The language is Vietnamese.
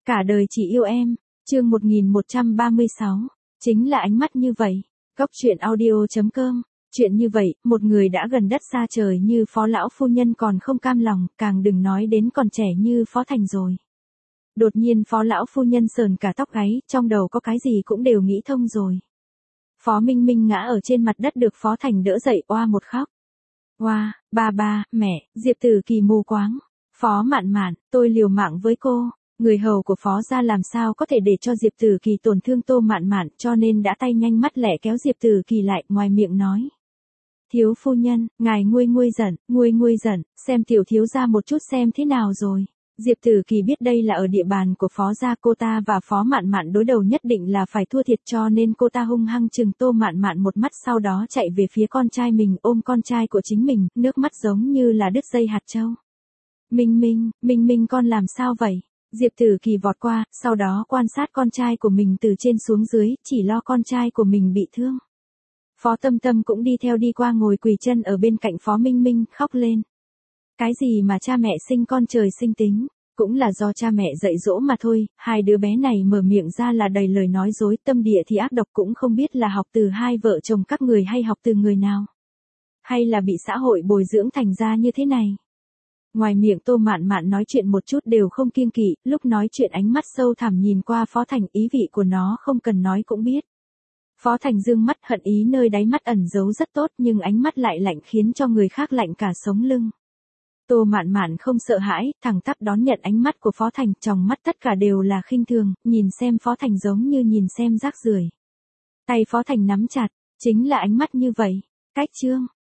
Cả đời chỉ yêu em, chương 1136, chính là ánh mắt như vậy. Góc truyện audio.com, chuyện như vậy, một người đã gần đất xa trời như Phó lão phu nhân còn không cam lòng, càng đừng nói đến còn trẻ như Phó Thành rồi. Đột nhiên Phó lão phu nhân sờn cả tóc gáy, trong đầu có cái gì cũng đều nghĩ thông rồi. Phó Minh Minh ngã ở trên mặt đất được Phó Thành đỡ dậy oa một khóc. Oa, ba, mẹ, Diệp Tử Kỳ mù quáng. Phó Mạn Mạn, tôi liều mạng với cô. Người hầu của Phó gia làm sao có thể để cho Diệp Tử Kỳ tổn thương Tô Mạn Mạn, cho nên đã tay nhanh mắt lẹ kéo Diệp Tử Kỳ lại, ngoài miệng nói. Thiếu phu nhân, ngài nguôi giận, xem tiểu thiếu gia một chút xem thế nào rồi. Diệp Tử Kỳ biết đây là ở địa bàn của Phó gia, cô ta và Phó Mạn Mạn đối đầu nhất định là phải thua thiệt, cho nên cô ta hung hăng chừng Tô Mạn Mạn một mắt, sau đó chạy về phía con trai mình, ôm con trai của chính mình, nước mắt giống như là đứt dây hạt châu. Minh Minh con làm sao vậy? Diệp Tử Kỳ vọt qua, sau đó quan sát con trai của mình từ trên xuống dưới, chỉ lo con trai của mình bị thương. Phó Tâm Tâm cũng đi theo đi qua ngồi quỳ chân ở bên cạnh Phó Minh Minh, khóc lên. Cái gì mà cha mẹ sinh con trời sinh tính, cũng là do cha mẹ dạy dỗ mà thôi, hai đứa bé này mở miệng ra là đầy lời nói dối, tâm địa thì ác độc, cũng không biết là học từ hai vợ chồng các người hay học từ người nào. Hay là bị xã hội bồi dưỡng thành ra như thế này. Ngoài miệng Tô Mạn Mạn nói chuyện một chút đều không kiêng kỵ, lúc nói chuyện ánh mắt sâu thẳm nhìn qua Phó Thành, ý vị của nó không cần nói cũng biết. Phó Thành dương mắt, hận ý nơi đáy mắt ẩn giấu rất tốt, nhưng ánh mắt lại lạnh khiến cho người khác lạnh cả sống lưng. Tô Mạn Mạn không sợ hãi, thẳng tắp đón nhận ánh mắt của Phó Thành, trong mắt tất cả đều là khinh thường, nhìn xem Phó Thành giống như nhìn xem rác rưởi. Tay Phó Thành nắm chặt, chính là ánh mắt như vậy. Cách chương